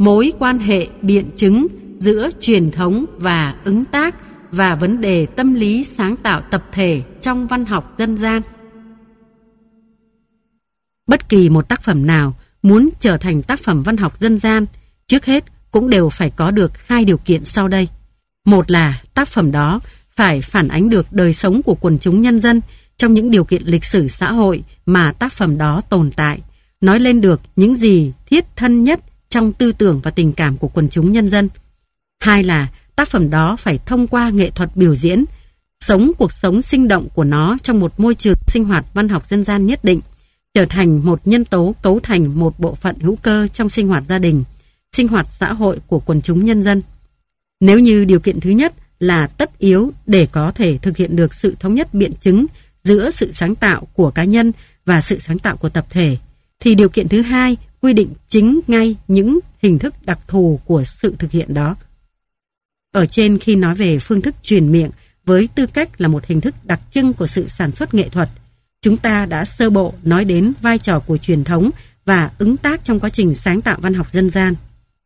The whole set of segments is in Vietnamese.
mối quan hệ biện chứng giữa truyền thống và ứng tác và vấn đề tâm lý sáng tạo tập thể trong văn học dân gian. Bất kỳ một tác phẩm nào muốn trở thành tác phẩm văn học dân gian, trước hết cũng đều phải có được hai điều kiện sau đây. Một là tác phẩm đó phải phản ánh được đời sống của quần chúng nhân dân trong những điều kiện lịch sử xã hội mà tác phẩm đó tồn tại, nói lên được những gì thiết thân nhất trong tư tưởng và tình cảm của quần chúng nhân dân. Hai là tác phẩm đó phải thông qua nghệ thuật biểu diễn, sống cuộc sống sinh động của nó trong một môi trường sinh hoạt văn học dân gian nhất định, trở thành một nhân tố cấu thành một bộ phận hữu cơ trong sinh hoạt gia đình, sinh hoạt xã hội của quần chúng nhân dân. Nếu như điều kiện thứ nhất là tất yếu để có thể thực hiện được sự thống nhất biện chứng giữa sự sáng tạo của cá nhân và sự sáng tạo của tập thể, thì điều kiện thứ hai quy định chính ngay những hình thức đặc thù của sự thực hiện đó. Ở trên khi nói về phương thức truyền miệng với tư cách là một hình thức đặc trưng của sự sản xuất nghệ thuật, chúng ta đã sơ bộ nói đến vai trò của truyền thống và ứng tác trong quá trình sáng tạo văn học dân gian.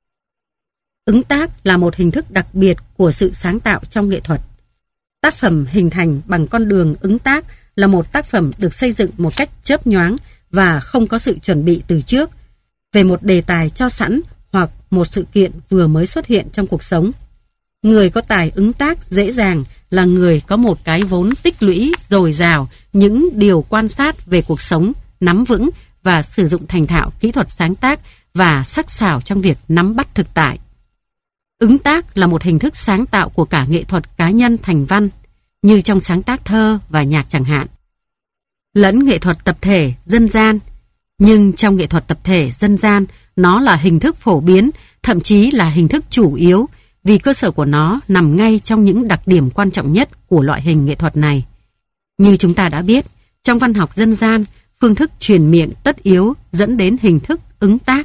Ứng tác là một hình thức đặc biệt của sự sáng tạo trong nghệ thuật. Tác phẩm hình thành bằng con đường ứng tác là một tác phẩm được xây dựng một cách chớp nhoáng và không có sự chuẩn bị từ trước về một đề tài cho sẵn hoặc một sự kiện vừa mới xuất hiện trong cuộc sống. Người có tài ứng tác dễ dàng là người có một cái vốn tích lũy dồi dào những điều quan sát về cuộc sống, nắm vững và sử dụng thành thạo kỹ thuật sáng tác và sắc sảo trong việc nắm bắt thực tại. Ứng tác là một hình thức sáng tạo của cả nghệ thuật cá nhân thành văn, như trong sáng tác thơ và nhạc chẳng hạn, lẫn nghệ thuật tập thể dân gian. Nhưng trong nghệ thuật tập thể dân gian, nó là hình thức phổ biến, thậm chí là hình thức chủ yếu, vì cơ sở của nó nằm ngay trong những đặc điểm quan trọng nhất của loại hình nghệ thuật này. Như chúng ta đã biết, trong văn học dân gian, phương thức truyền miệng tất yếu dẫn đến hình thức ứng tác.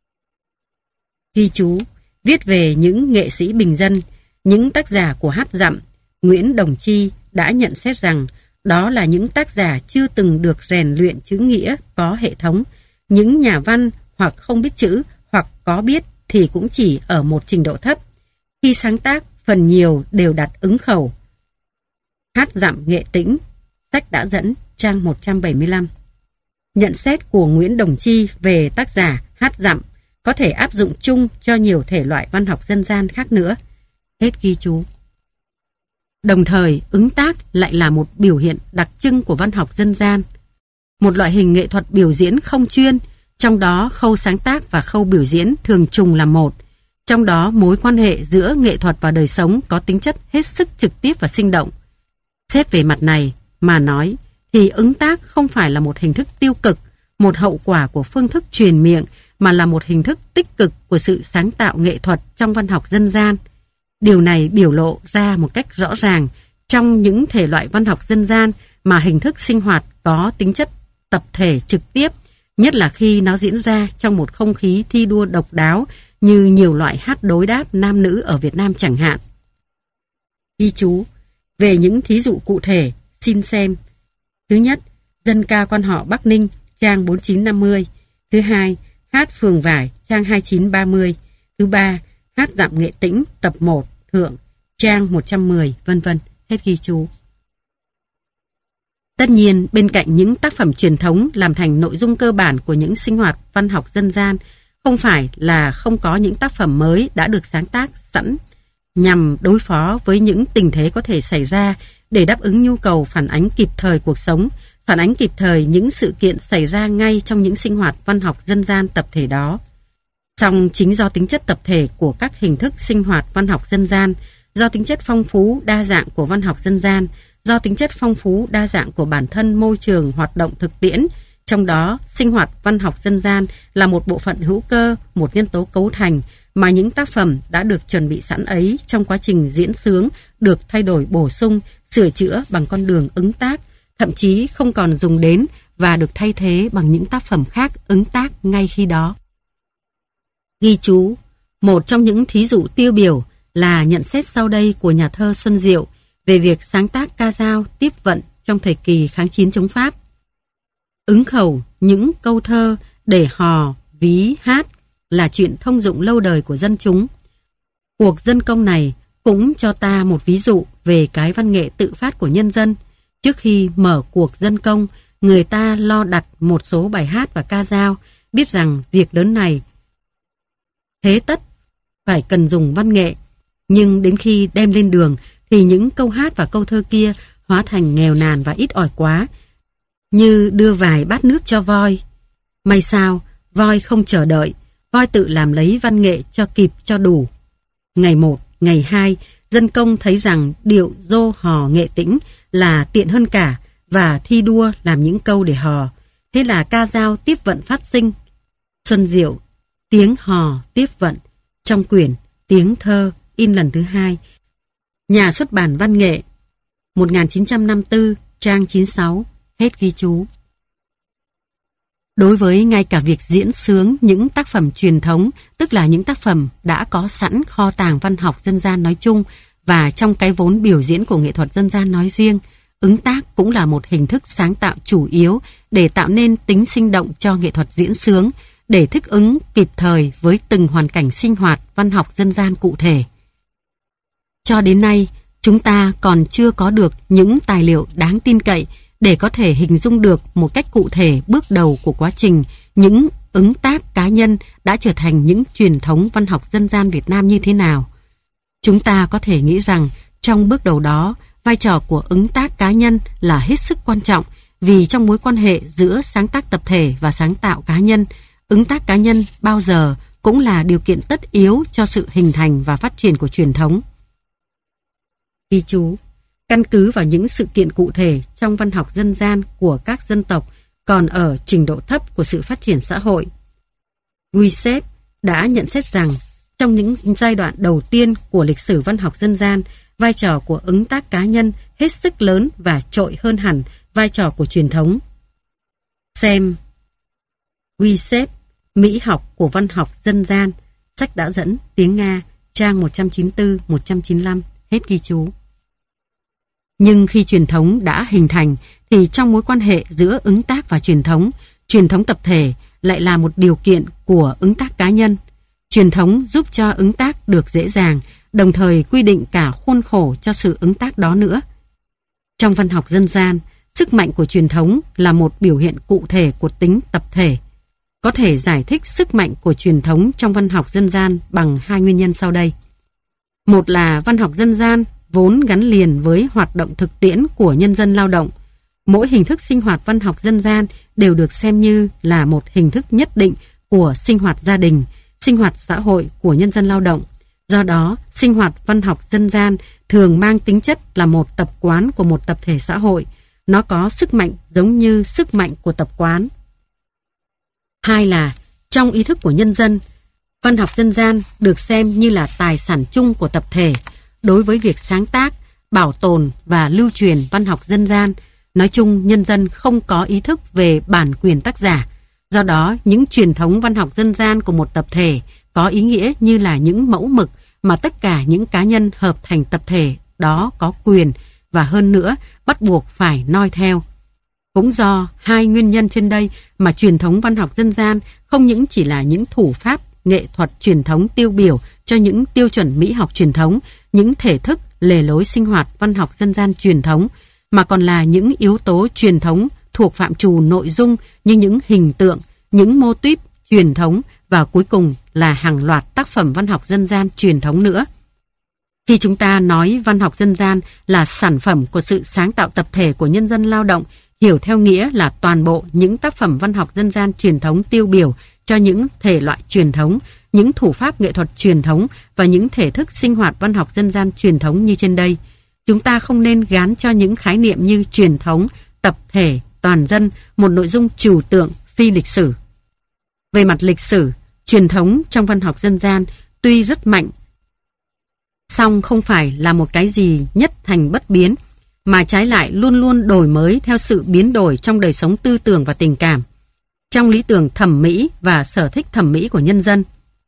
Ghi chú, viết về những nghệ sĩ bình dân, những tác giả của hát dặm, Nguyễn Đồng Chi đã nhận xét rằng đó là những tác giả chưa từng được rèn luyện chữ nghĩa có hệ thống, những nhà văn hoặc không biết chữ hoặc có biết thì cũng chỉ ở một trình độ thấp. Khi sáng tác, phần nhiều đều đặt ứng khẩu. Hát dặm nghệ tĩnh, sách đã dẫn, trang 175. Nhận xét của Nguyễn Đồng Chi về tác giả hát dặm có thể áp dụng chung cho nhiều thể loại văn học dân gian khác nữa. Hết ghi chú. Đồng thời, ứng tác lại là một biểu hiện đặc trưng của văn học dân gian. Một loại hình nghệ thuật biểu diễn không chuyên, trong đó khâu sáng tác và khâu biểu diễn thường trùng là một. Trong đó mối quan hệ giữa nghệ thuật và đời sống có tính chất hết sức trực tiếp và sinh động. Xét về mặt này mà nói, thì ứng tác không phải là một hình thức tiêu cực, một hậu quả của phương thức truyền miệng, mà là một hình thức tích cực của sự sáng tạo nghệ thuật trong văn học dân gian. Điều này biểu lộ ra một cách rõ ràng trong những thể loại văn học dân gian mà hình thức sinh hoạt có tính chất tập thể trực tiếp, nhất là khi nó diễn ra trong một không khí thi đua độc đáo như nhiều loại hát đối đáp nam nữ ở Việt Nam chẳng hạn. Ghi chú, về những thí dụ cụ thể, xin xem. Thứ nhất, dân ca quan họ Bắc Ninh, trang 4950. Thứ hai, hát Phường Vải, trang 2930. Thứ ba, hát dặm nghệ tĩnh, tập 1, thượng, trang 110, vân vân. Hết ghi chú. Tất nhiên, bên cạnh những tác phẩm truyền thống làm thành nội dung cơ bản của những sinh hoạt văn học dân gian, không phải là không có những tác phẩm mới đã được sáng tác sẵn nhằm đối phó với những tình thế có thể xảy ra để đáp ứng nhu cầu phản ánh kịp thời cuộc sống, phản ánh kịp thời những sự kiện xảy ra ngay trong những sinh hoạt văn học dân gian tập thể đó. Song chính do tính chất tập thể của các hình thức sinh hoạt văn học dân gian, do tính chất phong phú đa dạng của văn học dân gian, do tính chất phong phú đa dạng của bản thân môi trường hoạt động thực tiễn, trong đó sinh hoạt văn học dân gian là một bộ phận hữu cơ, một nhân tố cấu thành, mà những tác phẩm đã được chuẩn bị sẵn ấy trong quá trình diễn xướng được thay đổi bổ sung, sửa chữa bằng con đường ứng tác, thậm chí không còn dùng đến và được thay thế bằng những tác phẩm khác ứng tác ngay khi đó. Ghi chú, một trong những thí dụ tiêu biểu là nhận xét sau đây của nhà thơ Xuân Diệu về việc sáng tác ca dao tiếp vận trong thời kỳ kháng chiến chống Pháp. Ứng khẩu những câu thơ để hò, ví, hát, là chuyện thông dụng lâu đời của dân chúng. Cuộc dân công này cũng cho ta một ví dụ về cái văn nghệ tự phát của nhân dân. Trước khi mở cuộc dân công, người ta lo đặt một số bài hát và ca dao, biết rằng việc lớn này thế tất phải cần dùng văn nghệ. Nhưng đến khi đem lên đường thì những câu hát và câu thơ kia hóa thành nghèo nàn và ít ỏi quá, như đưa vài bát nước cho voi. May sao, voi không chờ đợi, voi tự làm lấy văn nghệ cho kịp cho đủ. Ngày 1, ngày 2, dân công thấy rằng điệu dô hò nghệ tĩnh là tiện hơn cả và thi đua làm những câu để hò. Thế là ca dao tiếp vận phát sinh. Xuân Diệu, tiếng hò tiếp vận, trong quyển Tiếng thơ in lần thứ 2. Nhà xuất bản Văn nghệ, 1954, trang 96, hết ghi chú. Đối với ngay cả việc diễn xướng những tác phẩm truyền thống, tức là những tác phẩm đã có sẵn kho tàng văn học dân gian nói chung và trong cái vốn biểu diễn của nghệ thuật dân gian nói riêng, ứng tác cũng là một hình thức sáng tạo chủ yếu để tạo nên tính sinh động cho nghệ thuật diễn xướng, để thích ứng kịp thời với từng hoàn cảnh sinh hoạt văn học dân gian cụ thể. Cho đến nay, chúng ta còn chưa có được những tài liệu đáng tin cậy để có thể hình dung được một cách cụ thể bước đầu của quá trình những ứng tác cá nhân đã trở thành những truyền thống văn học dân gian Việt Nam như thế nào. Chúng ta có thể nghĩ rằng trong bước đầu đó, vai trò của ứng tác cá nhân là hết sức quan trọng, vì trong mối quan hệ giữa sáng tác tập thể và sáng tạo cá nhân, ứng tác cá nhân bao giờ cũng là điều kiện tất yếu cho sự hình thành và phát triển của truyền thống. Ghi chú: căn cứ vào những sự kiện cụ thể trong văn học dân gian của các dân tộc còn ở trình độ thấp của sự phát triển xã hội, Guiset đã nhận xét rằng trong những giai đoạn đầu tiên của lịch sử văn học dân gian, vai trò của ứng tác cá nhân hết sức lớn và trội hơn hẳn vai trò của truyền thống. Xem Guiset, Mỹ học của văn học dân gian, sách đã dẫn tiếng Nga, trang 194-195, hết ghi chú. Nhưng khi truyền thống đã hình thành thì trong mối quan hệ giữa ứng tác và truyền thống tập thể lại là một điều kiện của ứng tác cá nhân. Truyền thống giúp cho ứng tác được dễ dàng, đồng thời quy định cả khuôn khổ cho sự ứng tác đó nữa. Trong văn học dân gian, sức mạnh của truyền thống là một biểu hiện cụ thể của tính tập thể. Có thể giải thích sức mạnh của truyền thống trong văn học dân gian bằng hai nguyên nhân sau đây. Một là văn học dân gian vốn gắn liền với hoạt động thực tiễn của nhân dân lao động. Mỗi hình thức sinh hoạt văn học dân gian đều được xem như là một hình thức nhất định của sinh hoạt gia đình, sinh hoạt xã hội của nhân dân lao động. Do đó, sinh hoạt văn học dân gian thường mang tính chất là một tập quán của một tập thể xã hội. Nó có sức mạnh giống như sức mạnh của tập quán. Hai là, trong ý thức của nhân dân, văn học dân gian được xem như là tài sản chung của tập thể. Đối với việc sáng tác, bảo tồn và lưu truyền văn học dân gian, nói chung nhân dân không có ý thức về bản quyền tác giả. Do đó, những truyền thống văn học dân gian của một tập thể có ý nghĩa như là những mẫu mực mà tất cả những cá nhân hợp thành tập thể đó có quyền và hơn nữa bắt buộc phải noi theo. Cũng do hai nguyên nhân trên đây mà truyền thống văn học dân gian không những chỉ là những thủ pháp nghệ thuật truyền thống tiêu biểu cho những tiêu chuẩn mỹ học truyền thống, những thể thức, lề lối sinh hoạt văn học dân gian truyền thống, mà còn là những yếu tố truyền thống thuộc phạm trù nội dung như những hình tượng, những mô típ truyền thống và cuối cùng là hàng loạt tác phẩm văn học dân gian truyền thống nữa. Khi chúng ta nói văn học dân gian là sản phẩm của sự sáng tạo tập thể của nhân dân lao động, hiểu theo nghĩa là toàn bộ những tác phẩm văn học dân gian truyền thống tiêu biểu cho những thể loại truyền thống, những thủ pháp nghệ thuật truyền thống và những thể thức sinh hoạt văn học dân gian truyền thống như trên đây. Chúng ta không nên gán cho những khái niệm như truyền thống, tập thể, toàn dân một nội dung trừu tượng, phi lịch sử. Về mặt lịch sử, truyền thống trong văn học dân gian tuy rất mạnh, song không phải là một cái gì nhất thành bất biến, mà trái lại luôn luôn đổi mới theo sự biến đổi trong đời sống tư tưởng và tình cảm, trong lý tưởng thẩm mỹ và sở thích thẩm mỹ của nhân dân.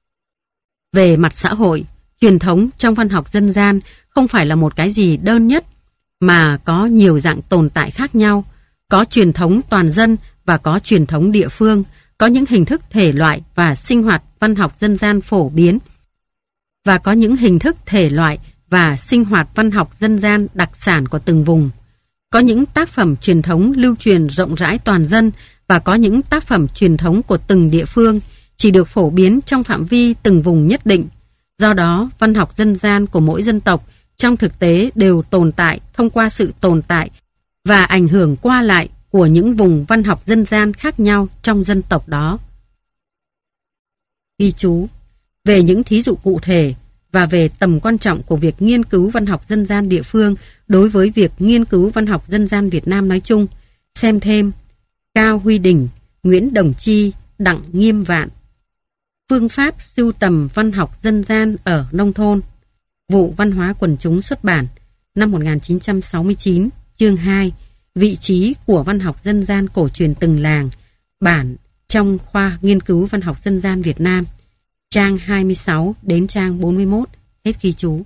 Về mặt xã hội, truyền thống trong văn học dân gian không phải là một cái gì đơn nhất, mà có nhiều dạng tồn tại khác nhau. Có truyền thống toàn dân và có truyền thống địa phương, có những hình thức thể loại và sinh hoạt văn học dân gian phổ biến và có những hình thức thể loại và sinh hoạt văn học dân gian đặc sản của từng vùng. Có những tác phẩm truyền thống lưu truyền rộng rãi toàn dân và có những tác phẩm truyền thống của từng địa phương chỉ được phổ biến trong phạm vi từng vùng nhất định. Do đó, văn học dân gian của mỗi dân tộc trong thực tế đều tồn tại thông qua sự tồn tại và ảnh hưởng qua lại của những vùng văn học dân gian khác nhau trong dân tộc đó. Ghi chú về những thí dụ cụ thể và về tầm quan trọng của việc nghiên cứu văn học dân gian địa phương đối với việc nghiên cứu văn học dân gian Việt Nam nói chung, xem thêm Cao Huy Đình, Nguyễn Đồng Chi, Đặng Nghiêm Vạn. Phương pháp sưu tầm văn học dân gian ở nông thôn. Vụ Văn hóa Quần chúng xuất bản năm 1969, chương 2, vị trí của văn học dân gian cổ truyền từng làng, bản trong khoa nghiên cứu văn học dân gian Việt Nam, trang 26 đến trang 41, hết ghi chú.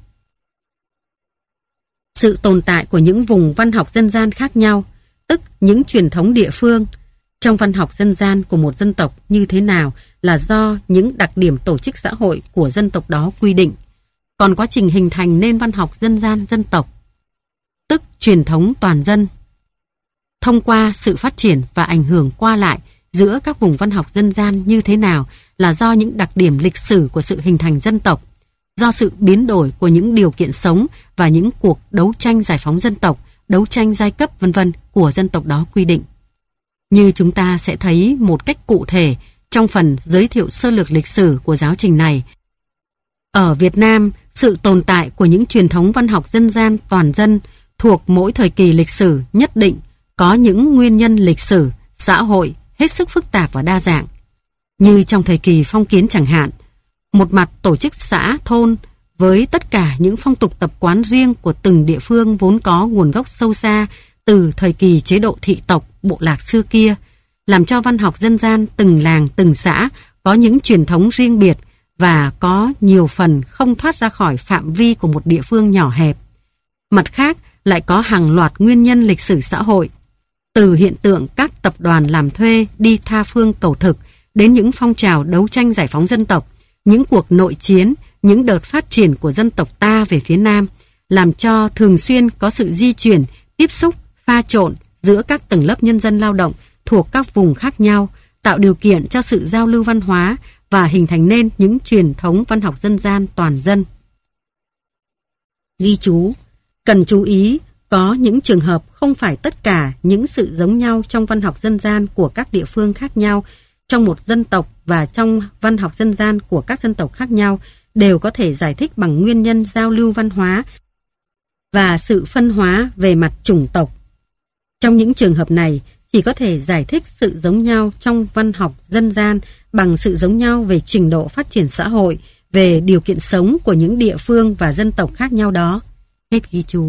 Sự tồn tại của những vùng văn học dân gian khác nhau, tức những truyền thống địa phương, trong văn học dân gian của một dân tộc như thế nào là do những đặc điểm tổ chức xã hội của dân tộc đó quy định. Còn quá trình hình thành nên văn học dân gian dân tộc, tức truyền thống toàn dân, thông qua sự phát triển và ảnh hưởng qua lại giữa các vùng văn học dân gian như thế nào là do những đặc điểm lịch sử của sự hình thành dân tộc, do sự biến đổi của những điều kiện sống và những cuộc đấu tranh giải phóng dân tộc, đấu tranh giai cấp v.v. của dân tộc đó quy định. Như chúng ta sẽ thấy một cách cụ thể trong phần giới thiệu sơ lược lịch sử của giáo trình này. Ở Việt Nam, sự tồn tại của những truyền thống văn học dân gian toàn dân thuộc mỗi thời kỳ lịch sử nhất định có những nguyên nhân lịch sử, xã hội hết sức phức tạp và đa dạng. Như trong thời kỳ phong kiến chẳng hạn, một mặt tổ chức xã, thôn với tất cả những phong tục tập quán riêng của từng địa phương vốn có nguồn gốc sâu xa từ thời kỳ chế độ thị tộc, bộ lạc xưa kia, làm cho văn học dân gian từng làng, từng xã có những truyền thống riêng biệt và có nhiều phần không thoát ra khỏi phạm vi của một địa phương nhỏ hẹp. Mặt khác, lại có hàng loạt nguyên nhân lịch sử xã hội, từ hiện tượng các tập đoàn làm thuê đi tha phương cầu thực đến những phong trào đấu tranh giải phóng dân tộc, những cuộc nội chiến, những đợt phát triển của dân tộc ta về phía Nam, làm cho thường xuyên có sự di chuyển, tiếp xúc, pha trộn giữa các tầng lớp nhân dân lao động thuộc các vùng khác nhau, tạo điều kiện cho sự giao lưu văn hóa và hình thành nên những truyền thống văn học dân gian toàn dân. Ghi chú, cần chú ý có những trường hợp không phải tất cả những sự giống nhau trong văn học dân gian của các địa phương khác nhau trong một dân tộc và trong văn học dân gian của các dân tộc khác nhau đều có thể giải thích bằng nguyên nhân giao lưu văn hóa và sự phân hóa về mặt chủng tộc. Trong những trường hợp này, chỉ có thể giải thích sự giống nhau trong văn học dân gian bằng sự giống nhau về trình độ phát triển xã hội, về điều kiện sống của những địa phương và dân tộc khác nhau đó. Hết ghi chú.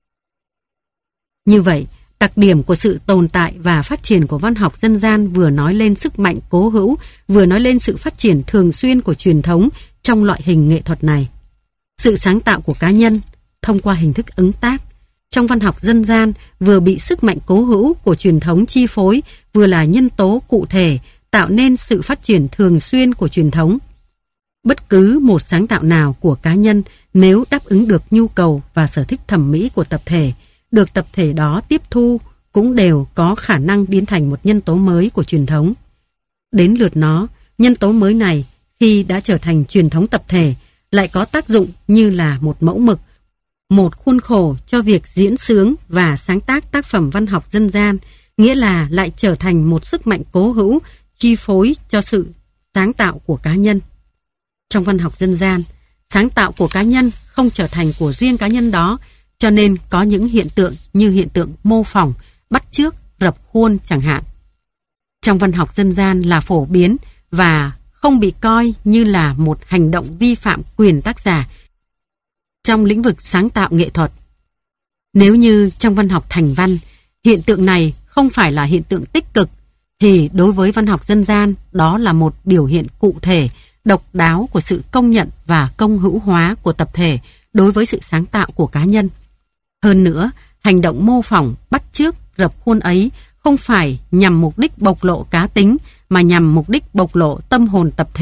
Như vậy, đặc điểm của sự tồn tại và phát triển của văn học dân gian vừa nói lên sức mạnh cố hữu, vừa nói lên sự phát triển thường xuyên của truyền thống trong loại hình nghệ thuật này. Sự sáng tạo của cá nhân, thông qua hình thức ứng tác, trong văn học dân gian vừa bị sức mạnh cố hữu của truyền thống chi phối, vừa là nhân tố cụ thể tạo nên sự phát triển thường xuyên của truyền thống. Bất cứ một sáng tạo nào của cá nhân nếu đáp ứng được nhu cầu và sở thích thẩm mỹ của tập thể, được tập thể đó tiếp thu cũng đều có khả năng biến thành một nhân tố mới của truyền thống. Đến lượt nó, nhân tố mới này khi đã trở thành truyền thống tập thể lại có tác dụng như là một mẫu mực, một khuôn khổ cho việc diễn xướng và sáng tác tác phẩm văn học dân gian, nghĩa là lại trở thành một sức mạnh cố hữu chi phối cho sự sáng tạo của cá nhân. Trong văn học dân gian, sáng tạo của cá nhân không trở thành của riêng cá nhân đó, cho nên có những hiện tượng như hiện tượng mô phỏng, bắt chước, rập khuôn chẳng hạn. Trong văn học dân gian là phổ biến và không bị coi như là một hành động vi phạm quyền tác giả trong lĩnh vực sáng tạo nghệ thuật. Nếu như trong văn học thành văn, hiện tượng này không phải là hiện tượng tích cực, thì đối với văn học dân gian đó là một biểu hiện cụ thể, độc đáo của sự công nhận và công hữu hóa của tập thể đối với sự sáng tạo của cá nhân. Hơn nữa, hành động mô phỏng, bắt chước, rập khuôn ấy không phải nhằm mục đích bộc lộ cá tính, mà nhằm mục đích bộc lộ tâm hồn tập thể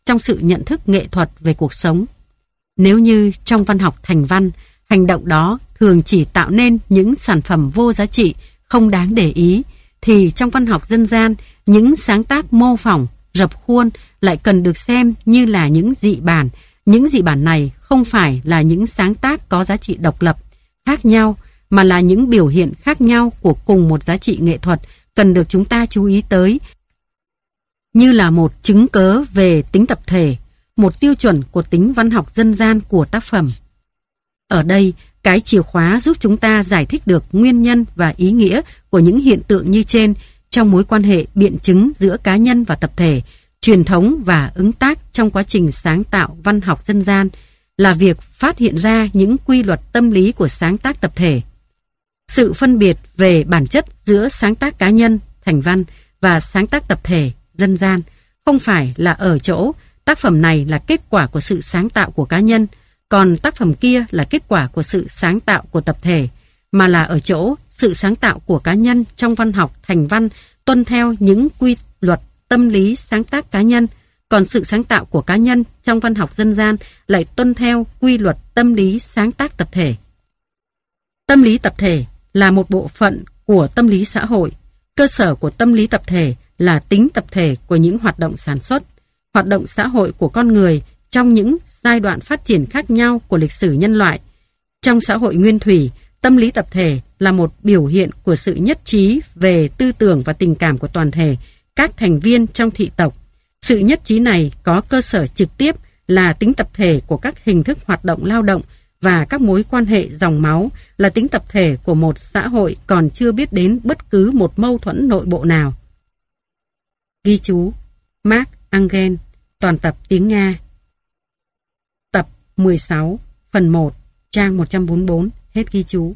trong sự nhận thức nghệ thuật về cuộc sống. Nếu như trong văn học thành văn, hành động đó thường chỉ tạo nên những sản phẩm vô giá trị, không đáng để ý, thì trong văn học dân gian, những sáng tác mô phỏng, rập khuôn lại cần được xem như là những dị bản. Những dị bản này không phải là những sáng tác có giá trị độc lập, khác nhau, mà là những biểu hiện khác nhau của cùng một giá trị nghệ thuật cần được chúng ta chú ý tới, như là một chứng cớ về tính tập thể, một tiêu chuẩn của tính văn học dân gian của tác phẩm. Ở đây, cái chìa khóa giúp chúng ta giải thích được nguyên nhân và ý nghĩa của những hiện tượng như trên trong mối quan hệ biện chứng giữa cá nhân và tập thể, truyền thống và ứng tác trong quá trình sáng tạo văn học dân gian, là việc phát hiện ra những quy luật tâm lý của sáng tác tập thể. Sự phân biệt về bản chất giữa sáng tác cá nhân, thành văn và sáng tác tập thể, dân gian không phải là ở chỗ tác phẩm này là kết quả của sự sáng tạo của cá nhân, còn tác phẩm kia là kết quả của sự sáng tạo của tập thể, mà là ở chỗ sự sáng tạo của cá nhân trong văn học thành văn tuân theo những quy luật tâm lý sáng tác cá nhân, còn sự sáng tạo của cá nhân trong văn học dân gian lại tuân theo quy luật tâm lý sáng tác tập thể. Tâm lý tập thể là một bộ phận của tâm lý xã hội. Cơ sở của tâm lý tập thể là tính tập thể của những hoạt động sản xuất, hoạt động xã hội của con người trong những giai đoạn phát triển khác nhau của lịch sử nhân loại. Trong xã hội nguyên thủy, tâm lý tập thể là một biểu hiện của sự nhất trí về tư tưởng và tình cảm của toàn thể các thành viên trong thị tộc. Sự nhất trí này có cơ sở trực tiếp là tính tập thể của các hình thức hoạt động lao động và các mối quan hệ dòng máu, là tính tập thể của một xã hội còn chưa biết đến bất cứ một mâu thuẫn nội bộ nào. Ghi chú Mark Engel, toàn tập tiếng Nga. Tập 16, phần 1, trang 144, hết ghi chú.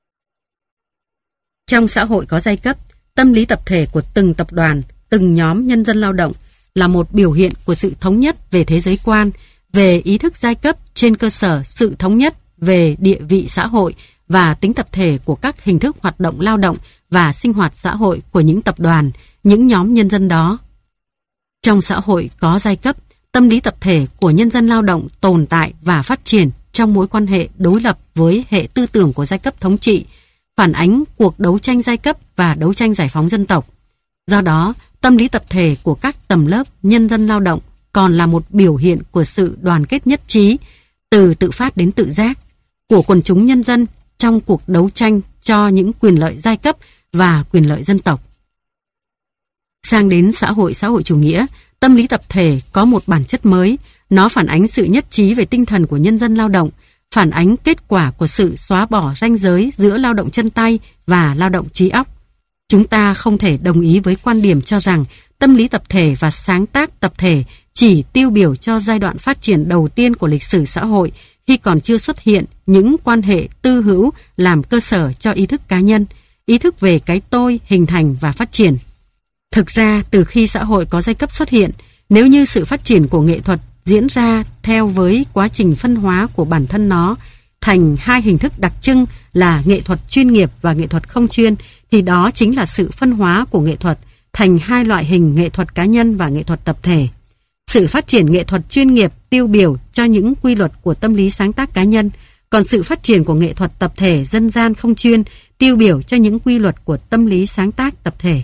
Trong xã hội có giai cấp, tâm lý tập thể của từng tập đoàn, từng nhóm nhân dân lao động là một biểu hiện của sự thống nhất về thế giới quan, về ý thức giai cấp trên cơ sở sự thống nhất về địa vị xã hội và tính tập thể của các hình thức hoạt động lao động và sinh hoạt xã hội của những tập đoàn, những nhóm nhân dân đó. Trong xã hội có giai cấp, tâm lý tập thể của nhân dân lao động tồn tại và phát triển trong mối quan hệ đối lập với hệ tư tưởng của giai cấp thống trị, phản ánh cuộc đấu tranh giai cấp và đấu tranh giải phóng dân tộc. Do đó, tâm lý tập thể của các tầng lớp nhân dân lao động còn là một biểu hiện của sự đoàn kết nhất trí, từ tự phát đến tự giác, của quần chúng nhân dân trong cuộc đấu tranh cho những quyền lợi giai cấp và quyền lợi dân tộc. Sang đến xã hội chủ nghĩa, tâm lý tập thể có một bản chất mới, nó phản ánh sự nhất trí về tinh thần của nhân dân lao động, phản ánh kết quả của sự xóa bỏ ranh giới giữa lao động chân tay và lao động trí óc. Chúng ta không thể đồng ý với quan điểm cho rằng tâm lý tập thể và sáng tác tập thể chỉ tiêu biểu cho giai đoạn phát triển đầu tiên của lịch sử xã hội, khi còn chưa xuất hiện những quan hệ tư hữu làm cơ sở cho ý thức cá nhân, ý thức về cái tôi hình thành và phát triển. Thực ra, từ khi xã hội có giai cấp xuất hiện, nếu như sự phát triển của nghệ thuật diễn ra theo với quá trình phân hóa của bản thân nó thành hai hình thức đặc trưng là nghệ thuật chuyên nghiệp và nghệ thuật không chuyên, thì đó chính là sự phân hóa của nghệ thuật thành hai loại hình nghệ thuật cá nhân và nghệ thuật tập thể. Sự phát triển nghệ thuật chuyên nghiệp tiêu biểu cho những quy luật của tâm lý sáng tác cá nhân, còn sự phát triển của nghệ thuật tập thể dân gian không chuyên tiêu biểu cho những quy luật của tâm lý sáng tác tập thể.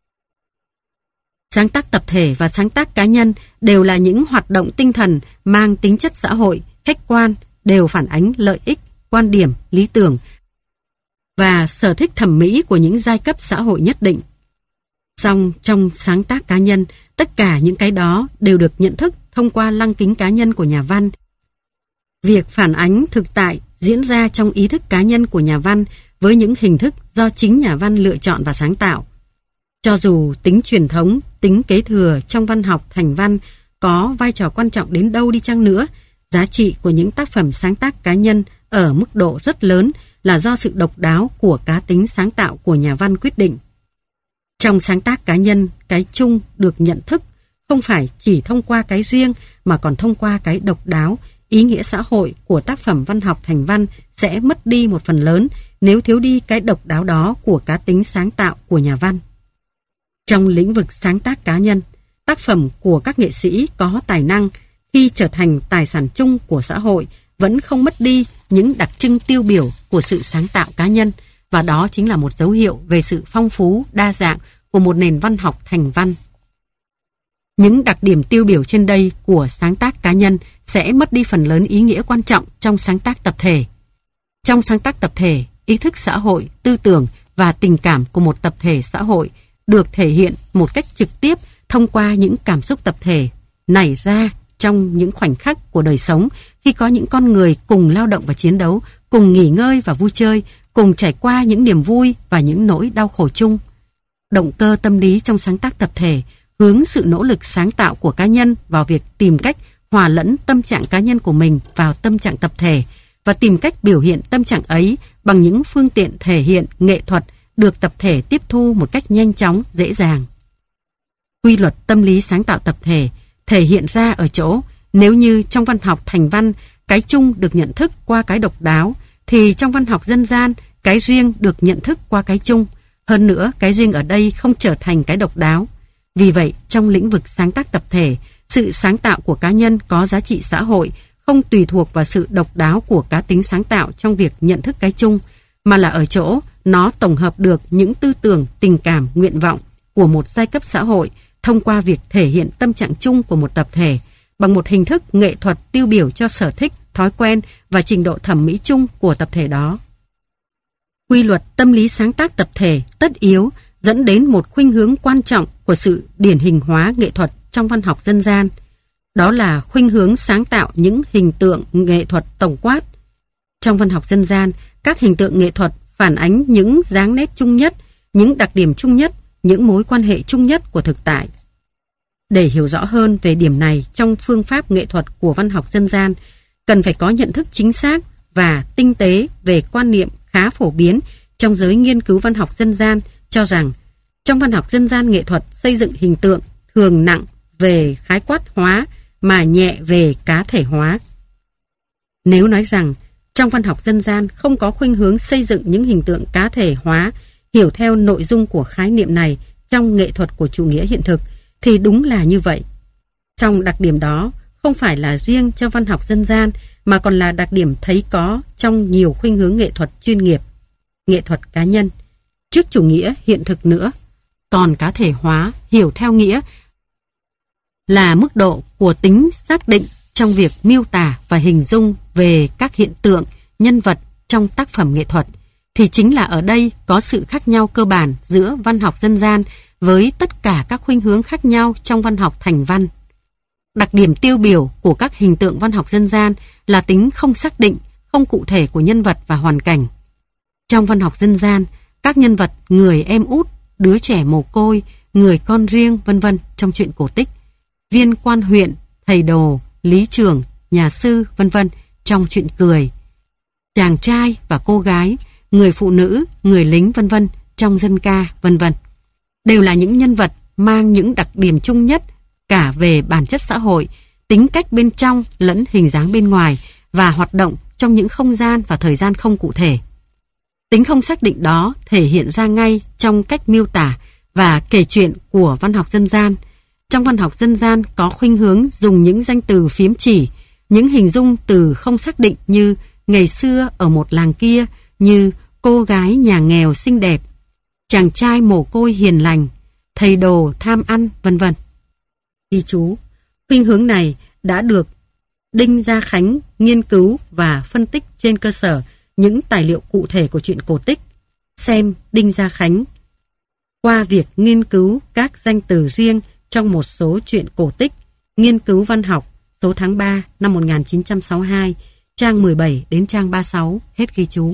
Sáng tác tập thể và sáng tác cá nhân đều là những hoạt động tinh thần mang tính chất xã hội, khách quan, đều phản ánh lợi ích, quan điểm, lý tưởng và sở thích thẩm mỹ của những giai cấp xã hội nhất định. Song trong sáng tác cá nhân, tất cả những cái đó đều được nhận thức thông qua lăng kính cá nhân của nhà văn. Việc phản ánh thực tại diễn ra trong ý thức cá nhân của nhà văn với những hình thức do chính nhà văn lựa chọn và sáng tạo. Cho dù tính truyền thống, tính kế thừa trong văn học thành văn có vai trò quan trọng đến đâu đi chăng nữa, giá trị của những tác phẩm sáng tác cá nhân ở mức độ rất lớn là do sự độc đáo của cá tính sáng tạo của nhà văn quyết định. Trong sáng tác cá nhân, cái chung được nhận thức không phải chỉ thông qua cái riêng mà còn thông qua cái độc đáo. Ý nghĩa xã hội của tác phẩm văn học thành văn sẽ mất đi một phần lớn nếu thiếu đi cái độc đáo đó của cá tính sáng tạo của nhà văn. Trong lĩnh vực sáng tác cá nhân, tác phẩm của các nghệ sĩ có tài năng khi trở thành tài sản chung của xã hội vẫn không mất đi những đặc trưng tiêu biểu của sự sáng tạo cá nhân, và đó chính là một dấu hiệu về sự phong phú, đa dạng của một nền văn học thành văn. Những đặc điểm tiêu biểu trên đây của sáng tác cá nhân sẽ mất đi phần lớn ý nghĩa quan trọng trong sáng tác tập thể. Trong sáng tác tập thể, ý thức xã hội, tư tưởng và tình cảm của một tập thể xã hội được thể hiện một cách trực tiếp thông qua những cảm xúc tập thể nảy ra trong những khoảnh khắc của đời sống, khi có những con người cùng lao động và chiến đấu, cùng nghỉ ngơi và vui chơi, cùng trải qua những niềm vui và những nỗi đau khổ chung. Động cơ tâm lý trong sáng tác tập thể hướng sự nỗ lực sáng tạo của cá nhân vào việc tìm cách hòa lẫn tâm trạng cá nhân của mình vào tâm trạng tập thể và tìm cách biểu hiện tâm trạng ấy bằng những phương tiện thể hiện nghệ thuật được tập thể tiếp thu một cách nhanh chóng, dễ dàng. Quy luật tâm lý sáng tạo tập thể thể hiện ra ở chỗ, nếu như trong văn học thành văn cái chung được nhận thức qua cái độc đáo, thì trong văn học dân gian cái riêng được nhận thức qua cái chung. Hơn nữa, cái riêng ở đây không trở thành cái độc đáo. Vì vậy, trong lĩnh vực sáng tác tập thể, sự sáng tạo của cá nhân có giá trị xã hội không tùy thuộc vào sự độc đáo của cá tính sáng tạo trong việc nhận thức cái chung, mà là ở chỗ nó tổng hợp được những tư tưởng, tình cảm, nguyện vọng của một giai cấp xã hội thông qua việc thể hiện tâm trạng chung của một tập thể bằng một hình thức nghệ thuật tiêu biểu cho sở thích, thói quen và trình độ thẩm mỹ chung của tập thể đó. Quy luật tâm lý sáng tác tập thể tất yếu dẫn đến một khuynh hướng quan trọng của sự điển hình hóa nghệ thuật trong văn học dân gian. Đó là khuynh hướng sáng tạo những hình tượng nghệ thuật tổng quát. Trong văn học dân gian, các hình tượng nghệ thuật phản ánh những dáng nét chung nhất, những đặc điểm chung nhất, những mối quan hệ chung nhất của thực tại. Để hiểu rõ hơn về điểm này trong phương pháp nghệ thuật của văn học dân gian, cần phải có nhận thức chính xác và tinh tế về quan niệm khá phổ biến trong giới nghiên cứu văn học dân gian cho rằng trong văn học dân gian nghệ thuật xây dựng hình tượng thường nặng về khái quát hóa mà nhẹ về cá thể hóa. Nếu nói rằng trong văn học dân gian không có khuynh hướng xây dựng những hình tượng cá thể hóa hiểu theo nội dung của khái niệm này trong nghệ thuật của chủ nghĩa hiện thực, thì đúng là như vậy. Song đặc điểm đó không phải là riêng cho văn học dân gian mà còn là đặc điểm thấy có trong nhiều khuynh hướng nghệ thuật chuyên nghiệp, nghệ thuật cá nhân, trước chủ nghĩa hiện thực nữa. Còn cá thể hóa hiểu theo nghĩa là mức độ của tính xác định trong việc miêu tả và hình dung về các hiện tượng, nhân vật trong tác phẩm nghệ thuật, thì chính là ở đây có sự khác nhau cơ bản giữa văn học dân gian với tất cả các khuynh hướng khác nhau trong văn học thành văn. Đặc điểm tiêu biểu của các hình tượng văn học dân gian là tính không xác định, không cụ thể của nhân vật và hoàn cảnh. Trong văn học dân gian, các nhân vật người em út, đứa trẻ mồ côi, người con riêng, vân vân trong truyện cổ tích, viên quan huyện, thầy đồ, lý trưởng, nhà sư, vân vân trong truyện cười, chàng trai và cô gái, người phụ nữ, người lính, vân vân trong dân ca, vân vân, đều là những nhân vật mang những đặc điểm chung nhất cả về bản chất xã hội, tính cách bên trong lẫn hình dáng bên ngoài và hoạt động trong những không gian và thời gian không cụ thể. Tính không xác định đó thể hiện ra ngay trong cách miêu tả và kể chuyện của văn học dân gian. Trong văn học dân gian có khuynh hướng dùng những danh từ phiếm chỉ, những hình dung từ không xác định như ngày xưa ở một làng kia, như cô gái nhà nghèo xinh đẹp, chàng trai mồ côi hiền lành, thầy đồ tham ăn, vân vân. Ghi chú, khuynh hướng này đã được Đinh Gia Khánh nghiên cứu và phân tích trên cơ sở những tài liệu cụ thể của truyện cổ tích. Xem Đinh Gia Khánh qua việc nghiên cứu các danh từ riêng trong một số truyện cổ tích, nghiên cứu văn học, số tháng 3 năm 1962, trang 17 đến trang 36, hết ghi chú.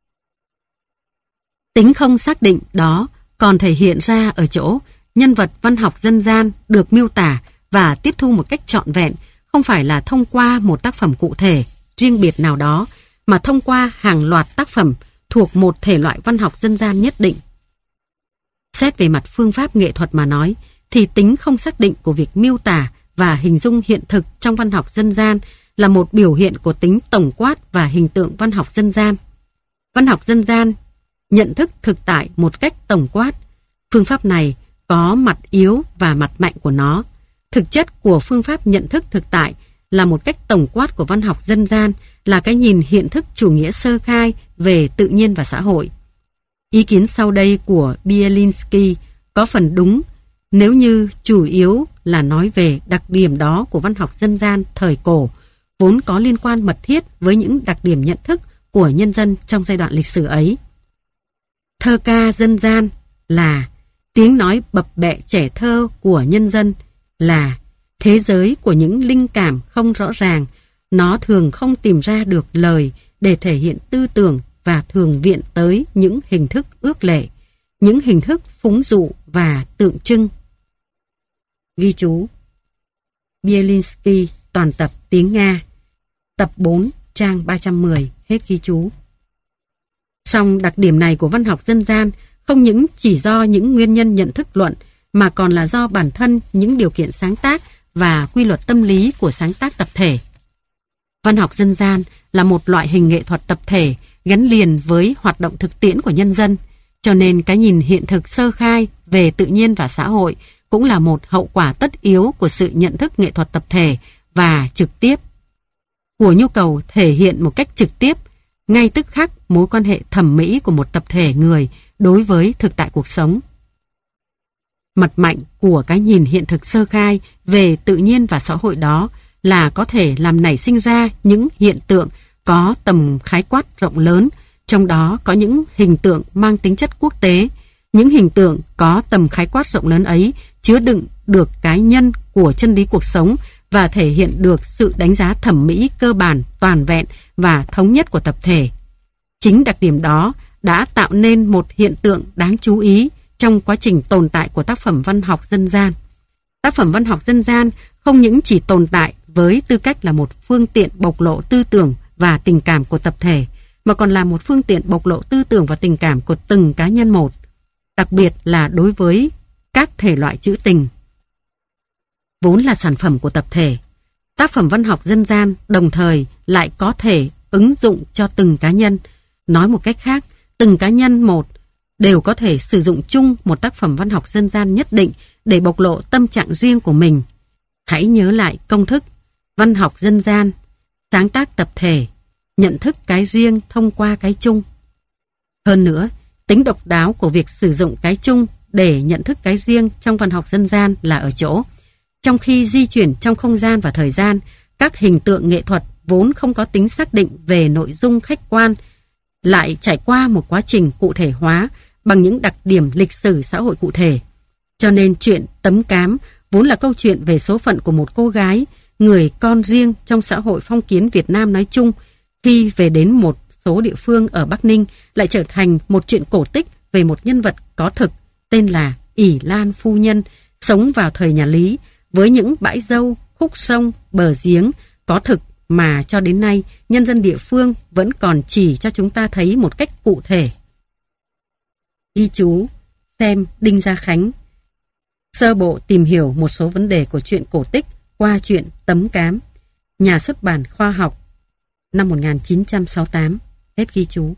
Tính không xác định đó còn thể hiện ra ở chỗ nhân vật văn học dân gian được miêu tả và tiếp thu một cách trọn vẹn, không phải là thông qua một tác phẩm cụ thể, riêng biệt nào đó, mà thông qua hàng loạt tác phẩm thuộc một thể loại văn học dân gian nhất định. Xét về mặt phương pháp nghệ thuật mà nói, thì tính không xác định của việc miêu tả và hình dung hiện thực trong văn học dân gian là một biểu hiện của tính tổng quát và hình tượng văn học dân gian. Văn học dân gian nhận thức thực tại một cách tổng quát. Phương pháp này có mặt yếu và mặt mạnh của nó. Thực chất của phương pháp nhận thức thực tại là một cách tổng quát của văn học dân gian, là cái nhìn hiện thức chủ nghĩa sơ khai về tự nhiên và xã hội. Ý kiến sau đây của Bielinski có phần đúng nếu như chủ yếu là nói về đặc điểm đó của văn học dân gian thời cổ, vốn có liên quan mật thiết với những đặc điểm nhận thức của nhân dân trong giai đoạn lịch sử ấy. Thơ ca dân gian là tiếng nói bập bẹ trẻ thơ của nhân dân, là thế giới của những linh cảm không rõ ràng. Nó thường không tìm ra được lời để thể hiện tư tưởng và thường viện tới những hình thức ước lệ, những hình thức phúng dụ và tượng trưng. Ghi chú: Bielinski, toàn tập tiếng Nga, tập 4, trang 310, hết ghi chú. Song đặc điểm này của văn học dân gian không những chỉ do những nguyên nhân nhận thức luận, mà còn là do bản thân những điều kiện sáng tác và quy luật tâm lý của sáng tác tập thể. Văn học dân gian là một loại hình nghệ thuật tập thể gắn liền với hoạt động thực tiễn của nhân dân, cho nên cái nhìn hiện thực sơ khai về tự nhiên và xã hội cũng là một hậu quả tất yếu của sự nhận thức nghệ thuật tập thể và trực tiếp, của nhu cầu thể hiện một cách trực tiếp, ngay tức khắc mối quan hệ thẩm mỹ của một tập thể người đối với thực tại cuộc sống. Mật mạnh của cái nhìn hiện thực sơ khai về tự nhiên và xã hội đó là có thể làm nảy sinh ra những hiện tượng có tầm khái quát rộng lớn, trong đó có những hình tượng mang tính chất quốc tế. Những hình tượng có tầm khái quát rộng lớn ấy chứa đựng được cái nhân của chân lý cuộc sống và thể hiện được sự đánh giá thẩm mỹ cơ bản, toàn vẹn và thống nhất của tập thể. Chính đặc điểm đó đã tạo nên một hiện tượng đáng chú ý trong quá trình tồn tại của tác phẩm văn học dân gian. Tác phẩm văn học dân gian không những chỉ tồn tại với tư cách là một phương tiện bộc lộ tư tưởng và tình cảm của tập thể, mà còn là một phương tiện bộc lộ tư tưởng và tình cảm của từng cá nhân một, đặc biệt là đối với các thể loại trữ tình, vốn là sản phẩm của tập thể. Tác phẩm văn học dân gian đồng thời lại có thể ứng dụng cho từng cá nhân. Nói một cách khác, từng cá nhân một đều có thể sử dụng chung một tác phẩm văn học dân gian nhất định để bộc lộ tâm trạng riêng của mình. Hãy nhớ lại công thức văn học dân gian: sáng tác tập thể, nhận thức cái riêng thông qua cái chung. Hơn nữa, tính độc đáo của việc sử dụng cái chung để nhận thức cái riêng trong văn học dân gian là ở chỗ, trong khi di chuyển trong không gian và thời gian, các hình tượng nghệ thuật vốn không có tính xác định về nội dung khách quan lại trải qua một quá trình cụ thể hóa bằng những đặc điểm lịch sử xã hội cụ thể. Cho nên chuyện Tấm Cám vốn là câu chuyện về số phận của một cô gái, người con riêng trong xã hội phong kiến Việt Nam nói chung, khi về đến một số địa phương ở Bắc Ninh lại trở thành một chuyện cổ tích về một nhân vật có thực tên là Ỷ Lan Phu Nhân, sống vào thời nhà Lý, với những bãi dâu, khúc sông, bờ giếng có thực mà cho đến nay nhân dân địa phương vẫn còn chỉ cho chúng ta thấy một cách cụ thể. Ghi chú: xem Đinh Gia Khánh, sơ bộ tìm hiểu một số vấn đề của truyện cổ tích qua truyện Tấm Cám, nhà xuất bản Khoa học, năm 1968, hết ghi chú.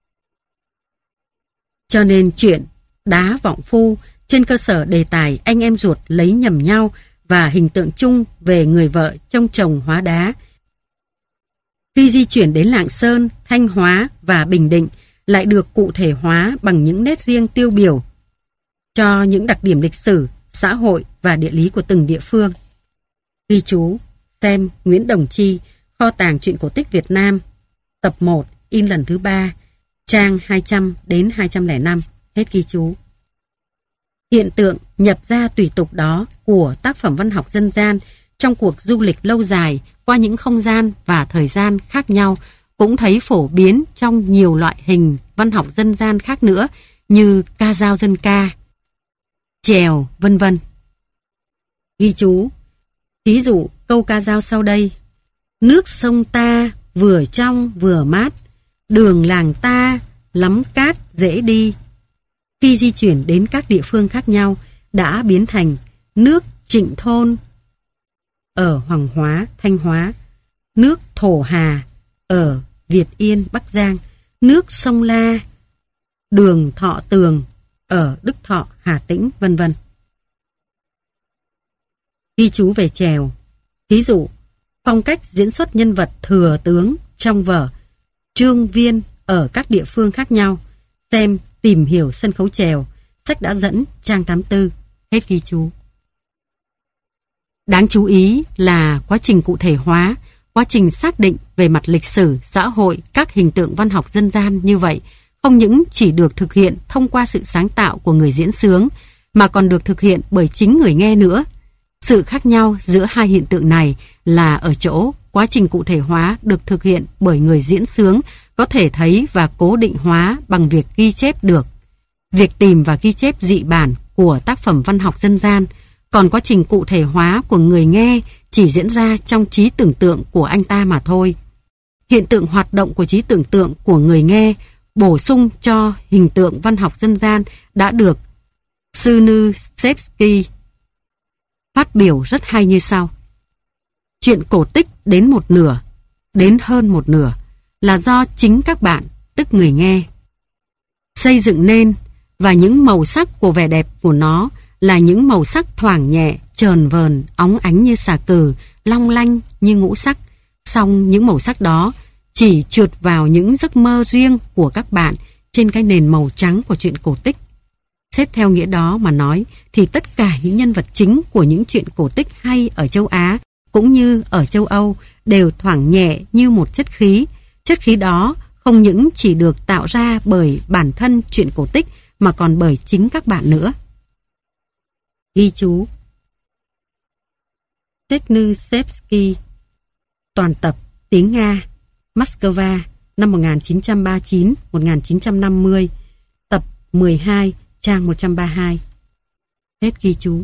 Cho nên chuyện Đá Vọng Phu trên cơ sở đề tài anh em ruột lấy nhầm nhau và hình tượng chung về người vợ trông chồng hóa đá, khi di chuyển đến Lạng Sơn, Thanh Hóa và Bình Định lại được cụ thể hóa bằng những nét riêng tiêu biểu cho những đặc điểm lịch sử, xã hội và địa lý của từng địa phương. Ghi chú: xem Nguyễn Đồng Chi, Kho tàng truyện cổ tích Việt Nam, tập 1, in lần thứ 3, trang 200 đến 205, hết ghi chú. Hiện tượng nhập ra tùy tục đó của tác phẩm văn học dân gian trong cuộc du lịch lâu dài qua những không gian và thời gian khác nhau cũng thấy phổ biến trong nhiều loại hình văn học dân gian khác nữa, như ca dao dân ca, chèo, vân vân. Ghi chú: thí dụ câu ca dao sau đây: nước sông ta vừa trong vừa mát, đường làng ta lắm cát dễ đi, khi di chuyển đến các địa phương khác nhau đã biến thành nước Trịnh Thôn ở Hoàng Hóa, Thanh Hóa, nước Thổ Hà ở Việt Yên, Bắc Giang, nước sông La, đường Thọ Tường ở Đức Thọ, Hà Tĩnh, vân vân. Ghi chú về chèo. Ví dụ, phong cách diễn xuất nhân vật thừa tướng trong vở Trương Viên ở các địa phương khác nhau. Xem Tìm hiểu sân khấu chèo, sách đã dẫn trang 84. Hết ghi chú. Đáng chú ý là quá trình cụ thể hóa, quá trình xác định về mặt lịch sử, xã hội, các hình tượng văn học dân gian như vậy không những chỉ được thực hiện thông qua sự sáng tạo của người diễn xướng, mà còn được thực hiện bởi chính người nghe nữa. Sự khác nhau giữa hai hiện tượng này là ở chỗ quá trình cụ thể hóa được thực hiện bởi người diễn xướng có thể thấy và cố định hóa bằng việc ghi chép được. Việc tìm và ghi chép dị bản của tác phẩm văn học dân gian, còn quá trình cụ thể hóa của người nghe chỉ diễn ra trong trí tưởng tượng của anh ta mà thôi. Hiện tượng hoạt động của trí tưởng tượng của người nghe bổ sung cho hình tượng văn học dân gian đã được Chernyshev phát biểu rất hay như sau. Chuyện cổ tích đến một nửa, đến hơn một nửa là do chính các bạn, tức người nghe, xây dựng nên, và những màu sắc của vẻ đẹp của nó là những màu sắc thoảng nhẹ, chờn vờn, óng ánh như xà cừ, long lanh như ngũ sắc. Song những màu sắc đó chỉ trượt vào những giấc mơ riêng của các bạn trên cái nền màu trắng của chuyện cổ tích. Xét theo nghĩa đó mà nói thì tất cả những nhân vật chính của những chuyện cổ tích hay ở châu Á cũng như ở châu Âu đều thoảng nhẹ như một chất khí. Chất khí đó không những chỉ được tạo ra bởi bản thân chuyện cổ tích mà còn bởi chính các bạn nữa. Ghi chú. Chernyshev, toàn tập tiếng Nga, Moscow, năm 1939-1950, tập 12, trang 132. Hết ghi chú.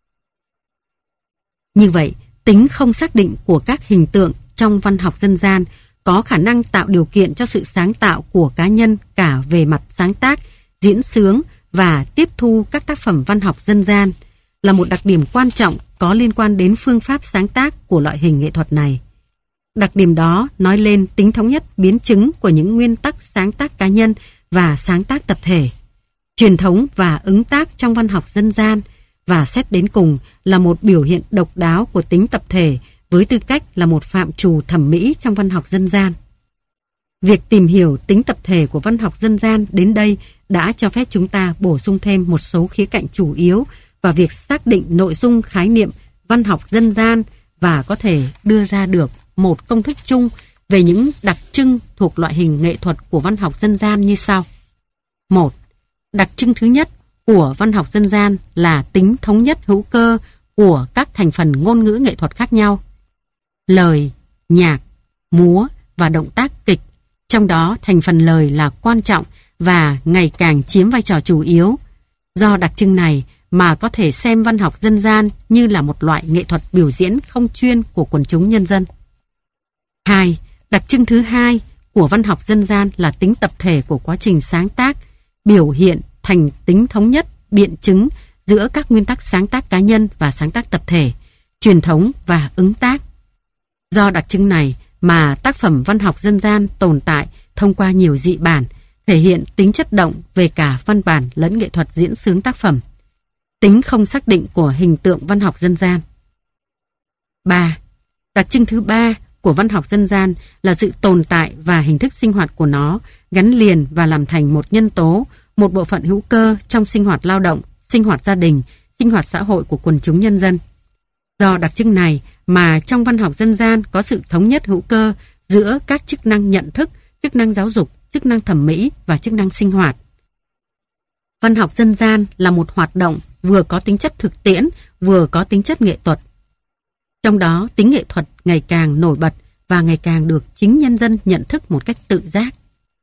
Như vậy, tính không xác định của các hình tượng trong văn học dân gian có khả năng tạo điều kiện cho sự sáng tạo của cá nhân cả về mặt sáng tác, diễn xướng và tiếp thu các tác phẩm văn học dân gian, là một đặc điểm quan trọng có liên quan đến phương pháp sáng tác của loại hình nghệ thuật này. Đặc điểm đó nói lên tính thống nhất biến chứng của những nguyên tắc sáng tác cá nhân và sáng tác tập thể, truyền thống và ứng tác trong văn học dân gian, và xét đến cùng là một biểu hiện độc đáo của tính tập thể với tư cách là một phạm trù thẩm mỹ trong văn học dân gian. Việc tìm hiểu tính tập thể của văn học dân gian đến đây đã cho phép chúng ta bổ sung thêm một số khía cạnh chủ yếu vào việc xác định nội dung khái niệm văn học dân gian và có thể đưa ra được một công thức chung về những đặc trưng thuộc loại hình nghệ thuật của văn học dân gian như sau. 1. Đặc trưng thứ nhất của văn học dân gian là tính thống nhất hữu cơ của các thành phần ngôn ngữ nghệ thuật khác nhau. Lời, nhạc, múa và động tác kịch, trong đó thành phần lời là quan trọng và ngày càng chiếm vai trò chủ yếu. Do đặc trưng này mà có thể xem văn học dân gian như là một loại nghệ thuật biểu diễn không chuyên của quần chúng nhân dân. 2. Đặc trưng thứ hai của văn học dân gian là tính tập thể của quá trình sáng tác, biểu hiện thành tính thống nhất, biện chứng giữa các nguyên tắc sáng tác cá nhân và sáng tác tập thể, truyền thống và ứng tác. Do đặc trưng này mà tác phẩm văn học dân gian tồn tại thông qua nhiều dị bản, thể hiện tính chất động về cả văn bản lẫn nghệ thuật diễn xướng tác phẩm. Tính không xác định của hình tượng văn học dân gian. 3. Đặc trưng thứ ba của văn học dân gian là sự tồn tại và hình thức sinh hoạt của nó gắn liền và làm thành một nhân tố, một bộ phận hữu cơ trong sinh hoạt lao động, sinh hoạt gia đình, sinh hoạt xã hội của quần chúng nhân dân. Do đặc trưng này mà trong văn học dân gian có sự thống nhất hữu cơ giữa các chức năng nhận thức, chức năng giáo dục, chức năng thẩm mỹ và chức năng sinh hoạt. Văn học dân gian là một hoạt động vừa có tính chất thực tiễn, vừa có tính chất nghệ thuật. Trong đó, tính nghệ thuật ngày càng nổi bật và ngày càng được chính nhân dân nhận thức một cách tự giác.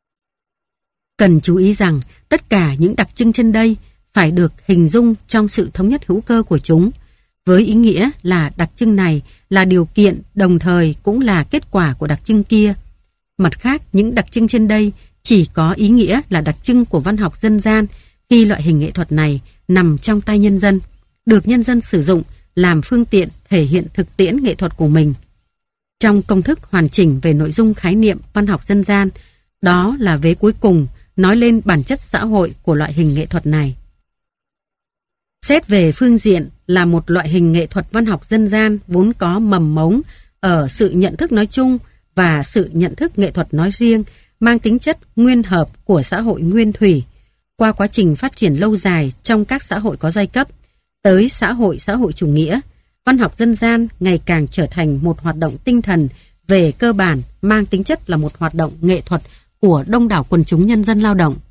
Cần chú ý rằng tất cả những đặc trưng trên đây phải được hình dung trong sự thống nhất hữu cơ của chúng, với ý nghĩa là đặc trưng này là điều kiện đồng thời cũng là kết quả của đặc trưng kia. Mặt khác, những đặc trưng trên đây chỉ có ý nghĩa là đặc trưng của văn học dân gian khi loại hình nghệ thuật này nằm trong tay nhân dân, được nhân dân sử dụng làm phương tiện thể hiện thực tiễn nghệ thuật của mình. Trong công thức hoàn chỉnh về nội dung khái niệm văn học dân gian, đó là vế cuối cùng nói lên bản chất xã hội của loại hình nghệ thuật này. Xét về phương diện là một loại hình nghệ thuật văn học dân gian vốn có mầm mống ở sự nhận thức nói chung và sự nhận thức nghệ thuật nói riêng, mang tính chất nguyên hợp của xã hội nguyên thủy. Qua quá trình phát triển lâu dài trong các xã hội có giai cấp, tới xã hội chủ nghĩa, văn học dân gian ngày càng trở thành một hoạt động tinh thần về cơ bản mang tính chất là một hoạt động nghệ thuật của đông đảo quần chúng nhân dân lao động.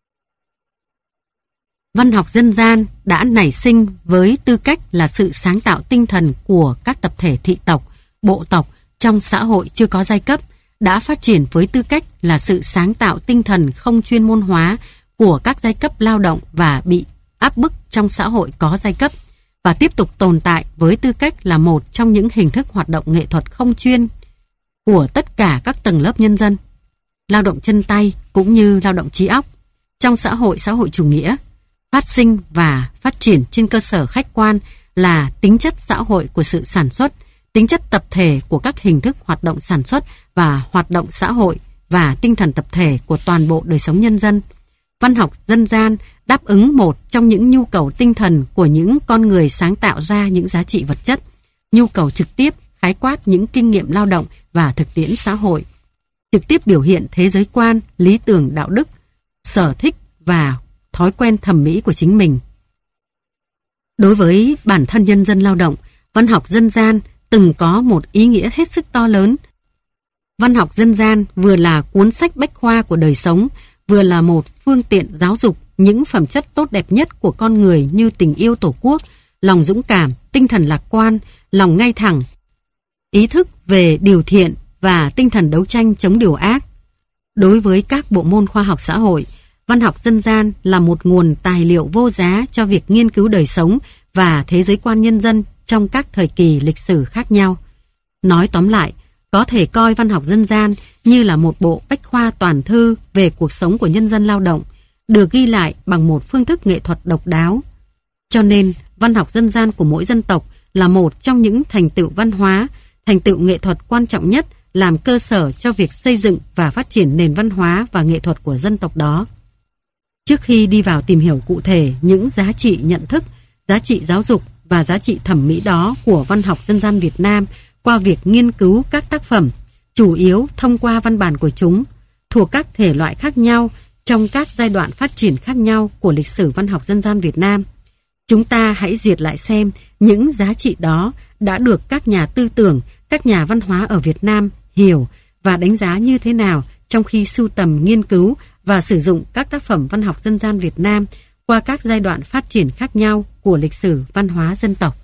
Văn học dân gian đã nảy sinh với tư cách là sự sáng tạo tinh thần của các tập thể thị tộc, bộ tộc trong xã hội chưa có giai cấp, đã phát triển với tư cách là sự sáng tạo tinh thần không chuyên môn hóa của các giai cấp lao động và bị áp bức trong xã hội có giai cấp, và tiếp tục tồn tại với tư cách là một trong những hình thức hoạt động nghệ thuật không chuyên của tất cả các tầng lớp nhân dân, lao động chân tay cũng như lao động trí óc trong xã hội chủ nghĩa, phát sinh và phát triển trên cơ sở khách quan là tính chất xã hội của sự sản xuất, tính chất tập thể của các hình thức hoạt động sản xuất và hoạt động xã hội và tinh thần tập thể của toàn bộ đời sống nhân dân. Văn học dân gian đáp ứng một trong những nhu cầu tinh thần của những con người sáng tạo ra những giá trị vật chất, nhu cầu trực tiếp khái quát những kinh nghiệm lao động và thực tiễn xã hội, trực tiếp biểu hiện thế giới quan, lý tưởng đạo đức, sở thích và thói quen thẩm mỹ của chính mình. Đối với bản thân nhân dân lao động, văn học dân gian từng có một ý nghĩa hết sức to lớn. Văn học dân gian vừa là cuốn sách bách khoa của đời sống, vừa là một phương tiện giáo dục những phẩm chất tốt đẹp nhất của con người như tình yêu Tổ quốc, lòng dũng cảm, tinh thần lạc quan, lòng ngay thẳng, ý thức về điều thiện và tinh thần đấu tranh chống điều ác. Đối với các bộ môn khoa học xã hội, văn học dân gian là một nguồn tài liệu vô giá cho việc nghiên cứu đời sống và thế giới quan nhân dân trong các thời kỳ lịch sử khác nhau. Nói tóm lại, có thể coi văn học dân gian như là một bộ bách khoa toàn thư về cuộc sống của nhân dân lao động, được ghi lại bằng một phương thức nghệ thuật độc đáo. Cho nên, văn học dân gian của mỗi dân tộc là một trong những thành tựu văn hóa, thành tựu nghệ thuật quan trọng nhất, làm cơ sở cho việc xây dựng và phát triển nền văn hóa và nghệ thuật của dân tộc đó. Trước khi đi vào tìm hiểu cụ thể những giá trị nhận thức, giá trị giáo dục và giá trị thẩm mỹ đó của văn học dân gian Việt Nam qua việc nghiên cứu các tác phẩm, chủ yếu thông qua văn bản của chúng, thuộc các thể loại khác nhau trong các giai đoạn phát triển khác nhau của lịch sử văn học dân gian Việt Nam, chúng ta hãy duyệt lại xem những giá trị đó đã được các nhà tư tưởng, các nhà văn hóa ở Việt Nam hiểu và đánh giá như thế nào trong khi sưu tầm, nghiên cứu và sử dụng các tác phẩm văn học dân gian Việt Nam qua các giai đoạn phát triển khác nhau của lịch sử văn hóa dân tộc.